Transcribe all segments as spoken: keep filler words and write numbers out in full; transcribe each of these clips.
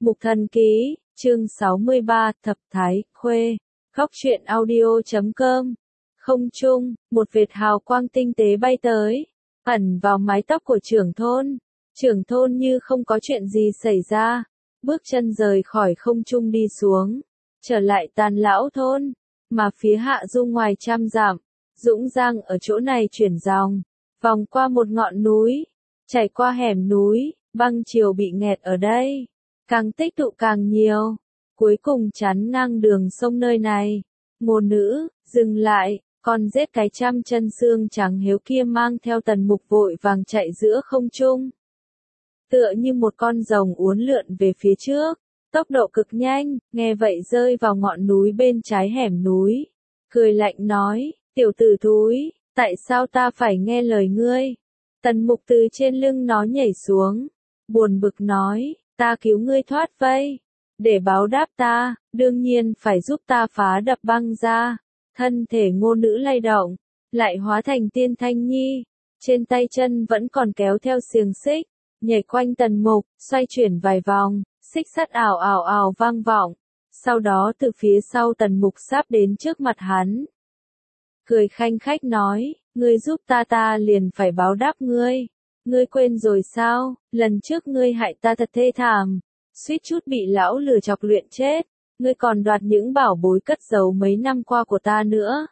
Mục Thần Ký, chương sáu mươi ba, Thập Thái, Khuê, Góc truyện audio chấm com. Không trung, một vệt hào quang tinh tế bay tới, ẩn vào mái tóc của trưởng thôn. Trưởng thôn như không có chuyện gì xảy ra, bước chân rời khỏi không trung đi xuống, trở lại Tàn Lão thôn, mà phía hạ du ngoài trăm dặm, Dũng Giang ở chỗ này chuyển dòng, vòng qua một ngọn núi, chảy qua hẻm núi, băng chiều bị nghẹt ở đây, càng tích tụ càng nhiều, cuối cùng chắn ngang đường sông nơi này. Ngô Nữ, dừng lại, con rết cái trăm chân xương trắng hiếu kia mang theo Tần Mục vội vàng chạy giữa không trung. Tựa như một con rồng uốn lượn về phía trước, tốc độ cực nhanh, nghe vậy rơi vào ngọn núi bên trái hẻm núi. Cười lạnh nói, tiểu tử thúi, tại sao ta phải nghe lời ngươi? Tần Mục từ trên lưng nó nhảy xuống, buồn bực nói, ta cứu ngươi thoát vây. Để báo đáp ta, đương nhiên phải giúp ta phá đập băng ra. Thân thể Ngô Nữ lay động, lại hóa thành Tiên Thanh Nhi, trên tay chân vẫn còn kéo theo xiềng xích, nhảy quanh Tần Mục, xoay chuyển vài vòng, xích sắt ào ào ào vang vọng. Sau đó từ phía sau Tần Mục sáp đến trước mặt hắn. Cười khanh khách nói, ngươi giúp ta ta liền phải báo đáp ngươi. Ngươi quên rồi sao, lần trước ngươi hại ta thật thê thảm, suýt chút bị lão lừa chọc luyện chết, ngươi còn đoạt những bảo bối cất giấu mấy năm qua của ta nữa.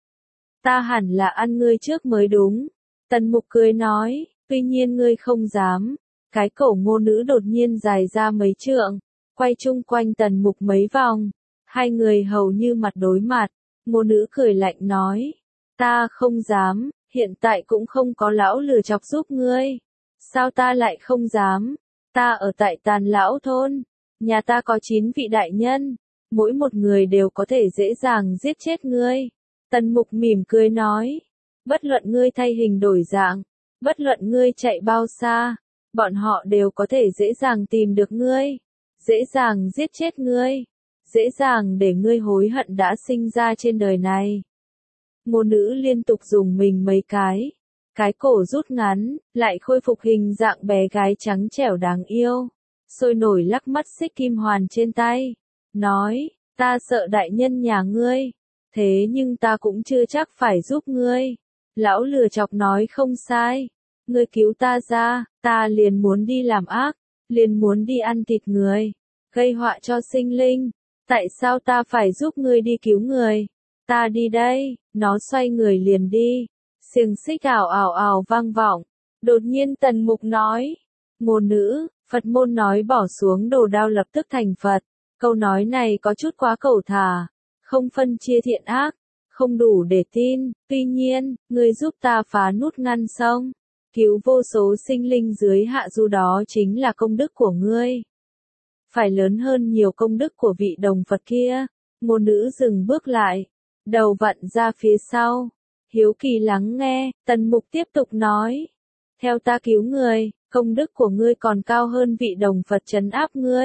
Ta hẳn là ăn ngươi trước mới đúng. Tần Mục cười nói, tuy nhiên ngươi không dám. Cái cổ Ngô Nữ đột nhiên dài ra mấy trượng, quay chung quanh Tần Mục mấy vòng, hai người hầu như mặt đối mặt. Ngô Nữ cười lạnh nói, ta không dám, hiện tại cũng không có lão lừa chọc giúp ngươi. Sao ta lại không dám? Ta ở tại Tàn Lão thôn, nhà ta có chín vị đại nhân, mỗi một người đều có thể dễ dàng giết chết ngươi. Tần Mục mỉm cười nói, bất luận ngươi thay hình đổi dạng, bất luận ngươi chạy bao xa, bọn họ đều có thể dễ dàng tìm được ngươi, dễ dàng giết chết ngươi, dễ dàng để ngươi hối hận đã sinh ra trên đời này. Ngô Nữ liên tục dùng mình mấy cái, cái cổ rút ngắn, lại khôi phục hình dạng bé gái trắng trẻo đáng yêu, sôi nổi lắc mắt xích kim hoàn trên tay, nói, ta sợ đại nhân nhà ngươi, thế nhưng ta cũng chưa chắc phải giúp ngươi. Lão lừa chọc nói không sai, ngươi cứu ta ra, ta liền muốn đi làm ác, liền muốn đi ăn thịt người, gây họa cho sinh linh, tại sao ta phải giúp ngươi đi cứu người? Ta đi đây. Nó xoay người liền đi, xiềng xích ảo ảo ảo vang vọng. Đột nhiên Tần Mục nói, Ngô Nữ, Phật môn nói bỏ xuống đồ đao lập tức thành Phật. Câu nói này có chút quá cẩu thả, không phân chia thiện ác, không đủ để tin. Tuy nhiên, ngươi giúp ta phá nút ngăn sông, cứu vô số sinh linh dưới hạ du, đó chính là công đức của ngươi, phải lớn hơn nhiều công đức của vị đồng Phật kia. Ngô Nữ dừng bước lại, đầu vặn ra phía sau, hiếu kỳ lắng nghe. Tần Mục tiếp tục nói, theo ta cứu người, công đức của ngươi còn cao hơn vị đồng Phật trấn áp ngươi,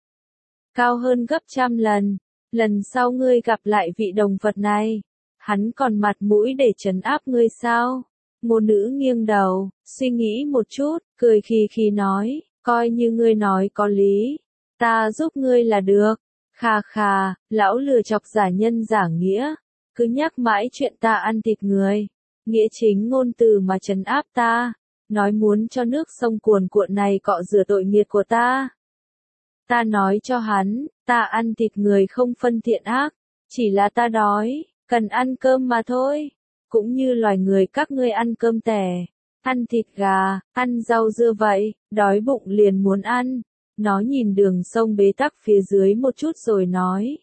cao hơn gấp trăm lần. Lần sau ngươi gặp lại vị đồng Phật này, hắn còn mặt mũi để trấn áp ngươi sao? Ngô Nữ nghiêng đầu, suy nghĩ một chút, cười khì khì nói, coi như ngươi nói có lý, ta giúp ngươi là được. Khà khà, lão lừa chọc giả nhân giả nghĩa, cứ nhắc mãi chuyện ta ăn thịt người, nghĩa chính ngôn từ mà trấn áp ta, nói muốn cho nước sông cuồn cuộn này cọ rửa tội nghiệt của ta. Ta nói cho hắn, ta ăn thịt người không phân thiện ác, chỉ là ta đói, cần ăn cơm mà thôi, cũng như loài người các ngươi ăn cơm tẻ, ăn thịt gà, ăn rau dưa vậy, đói bụng liền muốn ăn. Nó nhìn đường sông bế tắc phía dưới một chút rồi nói,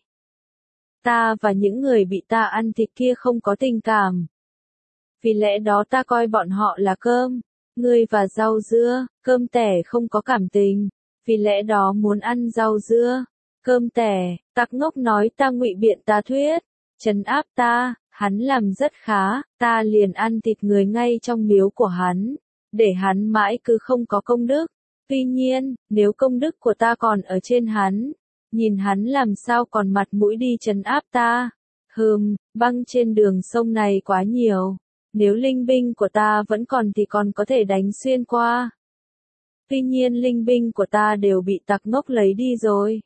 ta và những người bị ta ăn thịt kia không có tình cảm, vì lẽ đó ta coi bọn họ là cơm, ngươi và rau dưa, cơm tẻ không có cảm tình, vì lẽ đó muốn ăn rau dưa, cơm tẻ. Tặc ngốc nói ta ngụy biện ta thuyết, trấn áp ta, hắn làm rất khá, ta liền ăn thịt người ngay trong miếu của hắn, để hắn mãi cứ không có công đức. Tuy nhiên, nếu công đức của ta còn ở trên hắn, nhìn hắn làm sao còn mặt mũi đi trấn áp ta. Hừm, băng trên đường sông này quá nhiều, nếu linh binh của ta vẫn còn thì còn có thể đánh xuyên qua. Tuy nhiên linh binh của ta đều bị tặc ngốc lấy đi rồi.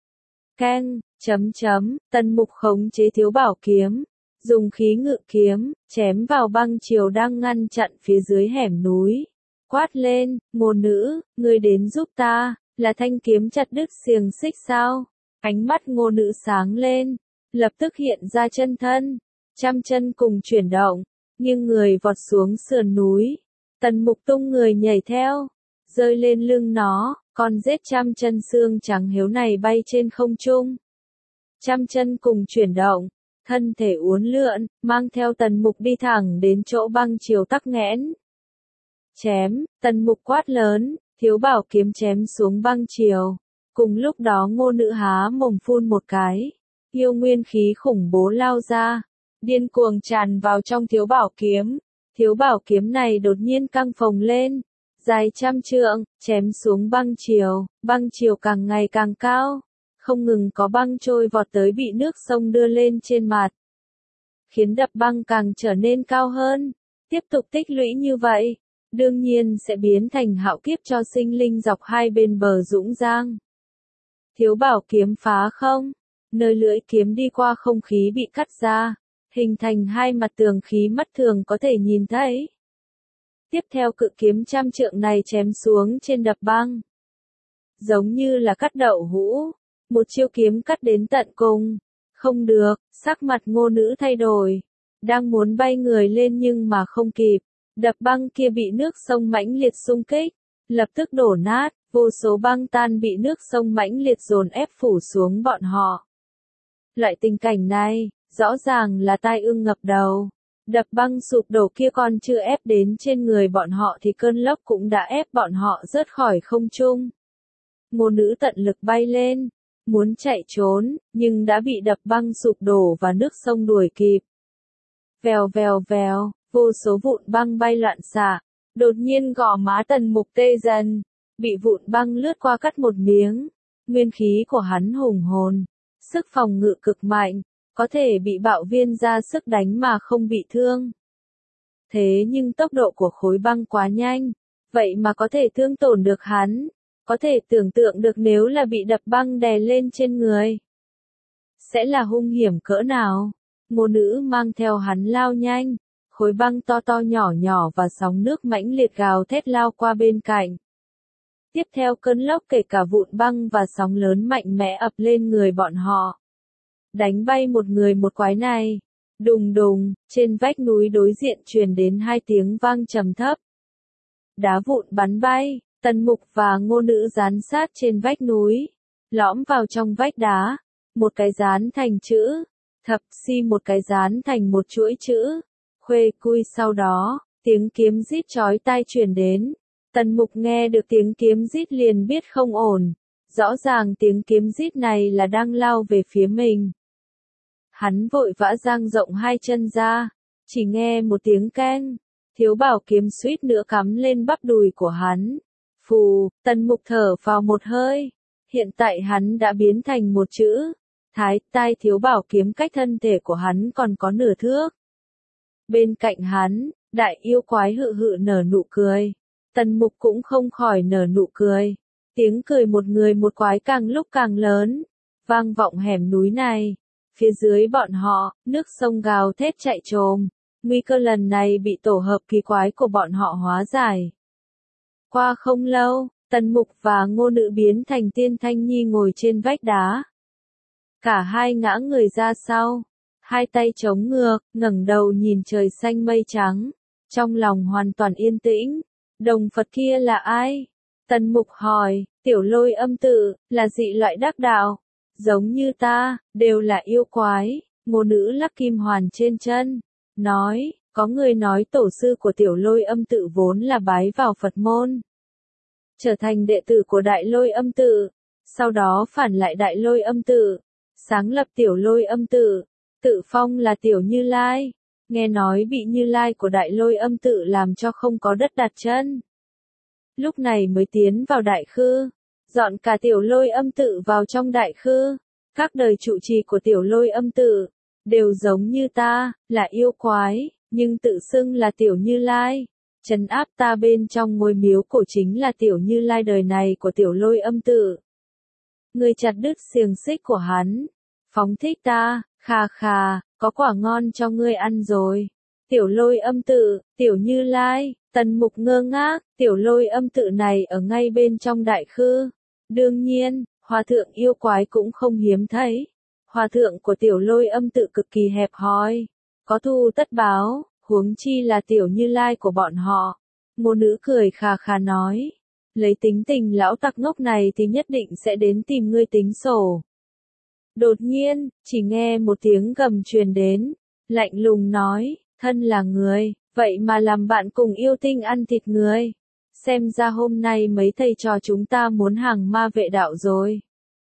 Keng, chấm chấm, Tần Mục khống chế thiếu bảo kiếm, dùng khí ngự kiếm, chém vào băng triều đang ngăn chặn phía dưới hẻm núi. Quát lên, Ngô Nữ, ngươi đến giúp ta, là thanh kiếm chặt đứt xiềng xích sao? Ánh mắt Ngô Nữ sáng lên, lập tức hiện ra chân thân, trăm chân cùng chuyển động, nghiêng người vọt xuống sườn núi. Tần Mục tung người nhảy theo, rơi lên lưng nó, con rết trăm chân xương trắng hiếu này bay trên không trung. Trăm chân cùng chuyển động, thân thể uốn lượn, mang theo Tần Mục đi thẳng đến chỗ băng triều tắc nghẽn. Chém, Tần Mục quát lớn, thiếu bảo kiếm chém xuống băng triều. Cùng lúc đó Ngô Nữ há mồm phun một cái, yêu nguyên khí khủng bố lao ra, điên cuồng tràn vào trong thiếu bảo kiếm. Thiếu bảo kiếm này đột nhiên căng phồng lên, dài trăm trượng, chém xuống băng triều, băng triều càng ngày càng cao, không ngừng có băng trôi vọt tới bị nước sông đưa lên trên mặt, khiến đập băng càng trở nên cao hơn. Tiếp tục tích lũy như vậy, đương nhiên sẽ biến thành hạo kiếp cho sinh linh dọc hai bên bờ Dũng Giang. Thiếu bảo kiếm phá không, nơi lưỡi kiếm đi qua không khí bị cắt ra, hình thành hai mặt tường khí mắt thường có thể nhìn thấy. Tiếp theo cự kiếm trăm trượng này chém xuống trên đập băng, giống như là cắt đậu hũ, một chiêu kiếm cắt đến tận cùng. Không được, sắc mặt Ngô Nữ thay đổi, đang muốn bay người lên nhưng mà không kịp, đập băng kia bị nước sông mãnh liệt xung kích, lập tức đổ nát, vô số băng tan bị nước sông mãnh liệt dồn ép phủ xuống bọn họ. Loại tình cảnh này, rõ ràng là tai ương ngập đầu. Đập băng sụp đổ kia còn chưa ép đến trên người bọn họ thì cơn lốc cũng đã ép bọn họ rớt khỏi không trung. Ngô Nữ tận lực bay lên, muốn chạy trốn, nhưng đã bị đập băng sụp đổ và nước sông đuổi kịp. Vèo vèo vèo, vô số vụn băng bay loạn xạ, đột nhiên gò má Tần Mục tê dần, bị vụn băng lướt qua cắt một miếng. Nguyên khí của hắn hùng hồn, sức phòng ngự cực mạnh, có thể bị bạo viên ra sức đánh mà không bị thương. Thế nhưng tốc độ của khối băng quá nhanh, vậy mà có thể thương tổn được hắn, có thể tưởng tượng được nếu là bị đập băng đè lên trên người, sẽ là hung hiểm cỡ nào. Ngô Nữ mang theo hắn lao nhanh, khối băng to to nhỏ nhỏ và sóng nước mãnh liệt gào thét lao qua bên cạnh. Tiếp theo cơn lốc kể cả vụn băng và sóng lớn mạnh mẽ ập lên người bọn họ, đánh bay một người một quái này. Đùng đùng, trên vách núi đối diện truyền đến hai tiếng vang trầm thấp. Đá vụn bắn bay, Tần Mục và Ngô Nữ dán sát trên vách núi, lõm vào trong vách đá, một cái dán thành chữ thập si, một cái dán thành một chuỗi chữ khuê cui. Sau đó, tiếng kiếm rít chói tai truyền đến. Tần Mục nghe được tiếng kiếm rít liền biết không ổn, rõ ràng tiếng kiếm rít này là đang lao về phía mình. Hắn vội vã dang rộng hai chân ra, chỉ nghe một tiếng keng, thiếu bảo kiếm suýt nữa cắm lên bắp đùi của hắn. Phù, Tần Mục thở vào một hơi, hiện tại hắn đã biến thành một chữ thái, tai thiếu bảo kiếm cách thân thể của hắn còn có nửa thước. Bên cạnh hắn, đại yêu quái hự hự nở nụ cười, Tần Mục cũng không khỏi nở nụ cười. Tiếng cười một người một quái càng lúc càng lớn, vang vọng hẻm núi này. Phía dưới bọn họ, nước sông gào thét chạy trồm, nguy cơ lần này bị tổ hợp kỳ quái của bọn họ hóa giải. Qua không lâu, Tần Mục và Ngô Nữ biến thành Tiên Thanh Nhi ngồi trên vách đá. Cả hai ngã người ra sau, hai tay chống ngược, ngẩng đầu nhìn trời xanh mây trắng, trong lòng hoàn toàn yên tĩnh. Đồng Phật kia là ai? Tần Mục hỏi. Tiểu Lôi Âm Tự, là dị loại đắc đạo, giống như ta, đều là yêu quái. Ngô Nữ lắc kim hoàn trên chân, nói, có người nói tổ sư của Tiểu Lôi Âm Tự vốn là bái vào Phật môn, trở thành đệ tử của Đại Lôi Âm Tự, sau đó phản lại Đại Lôi Âm Tự, sáng lập Tiểu Lôi Âm Tự, tự phong là Tiểu Như Lai. Nghe nói bị Như Lai của Đại Lôi Âm Tự làm cho không có đất đặt chân, lúc này mới tiến vào Đại Khư, dọn cả Tiểu Lôi Âm Tự vào trong Đại Khư. Các đời trụ trì của Tiểu Lôi Âm Tự đều giống như ta, là yêu quái, nhưng tự xưng là Tiểu Như Lai, trấn áp ta bên trong ngôi miếu cổ chính là tiểu Như Lai đời này của tiểu Lôi Âm tự. Ngươi chặt đứt xiềng xích của hắn, phóng thích ta, khà khà, có quả ngon cho ngươi ăn rồi. Tiểu Lôi Âm tự, tiểu Như Lai, Tần Mục ngơ ngác, tiểu Lôi Âm tự này ở ngay bên trong đại khư. Đương nhiên, hòa thượng yêu quái cũng không hiếm thấy. Hòa thượng của tiểu Lôi Âm tự cực kỳ hẹp hòi, có thù tất báo, huống chi là tiểu Như Lai của bọn họ. Ngô nữ cười khà khà nói, lấy tính tình lão tặc ngốc này thì nhất định sẽ đến tìm ngươi tính sổ. Đột nhiên, chỉ nghe một tiếng gầm truyền đến, lạnh lùng nói, thân là người, vậy mà làm bạn cùng yêu tinh ăn thịt người. Xem ra hôm nay mấy thầy trò chúng ta muốn hàng ma vệ đạo rồi.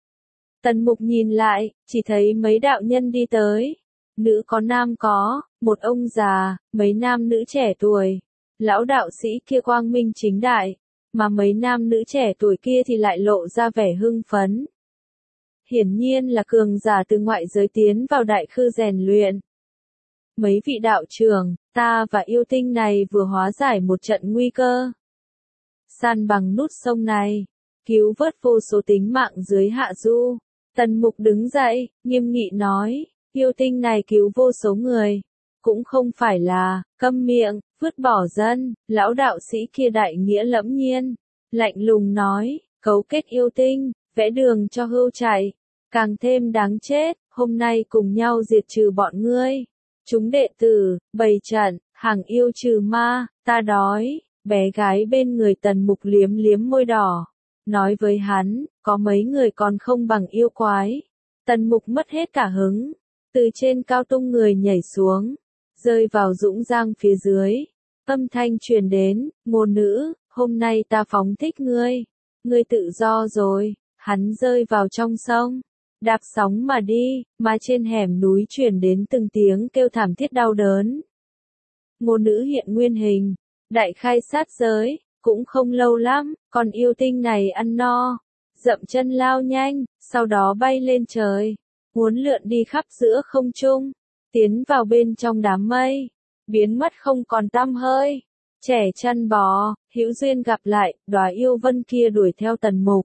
Tần Mục nhìn lại, chỉ thấy mấy đạo nhân đi tới. Nữ có nam có, một ông già, mấy nam nữ trẻ tuổi. Lão đạo sĩ kia quang minh chính đại, mà mấy nam nữ trẻ tuổi kia thì lại lộ ra vẻ hưng phấn. Hiển nhiên là cường giả từ ngoại giới tiến vào đại khư rèn luyện. Mấy vị đạo trưởng, ta và yêu tinh này vừa hóa giải một trận nguy cơ. San bằng nút sông này, cứu vớt vô số tính mạng dưới hạ du. Tần Mục đứng dậy, nghiêm nghị nói, yêu tinh này cứu vô số người. Cũng không phải là, câm miệng, vứt bỏ dân, lão đạo sĩ kia đại nghĩa lẫm nhiên. Lạnh lùng nói, cấu kết yêu tinh, vẽ đường cho hươu chạy. Càng thêm đáng chết, hôm nay cùng nhau diệt trừ bọn ngươi. Chúng đệ tử, bày trận, hàng yêu trừ ma, ta đói. Bé gái bên người Tần Mục liếm liếm môi đỏ. Nói với hắn, có mấy người còn không bằng yêu quái. Tần Mục mất hết cả hứng. Từ trên cao tung người nhảy xuống. Rơi vào dũng giang phía dưới. Âm thanh truyền đến, Ngô nữ, hôm nay ta phóng thích ngươi. Ngươi tự do rồi. Hắn rơi vào trong sông. Đạp sóng mà đi, mà trên hẻm núi truyền đến từng tiếng kêu thảm thiết đau đớn. Ngô nữ hiện nguyên hình. Đại khai sát giới, cũng không lâu lắm, con yêu tinh này ăn no, dậm chân lao nhanh, sau đó bay lên trời, muốn lượn đi khắp giữa không trung, tiến vào bên trong đám mây, biến mất không còn tăm hơi. Trẻ chăn bò, hữu duyên gặp lại, đóa yêu vân kia đuổi theo Tần Mục.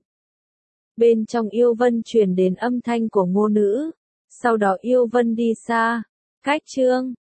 Bên trong yêu vân truyền đến âm thanh của ngô nữ, sau đó yêu vân đi xa. Cách chương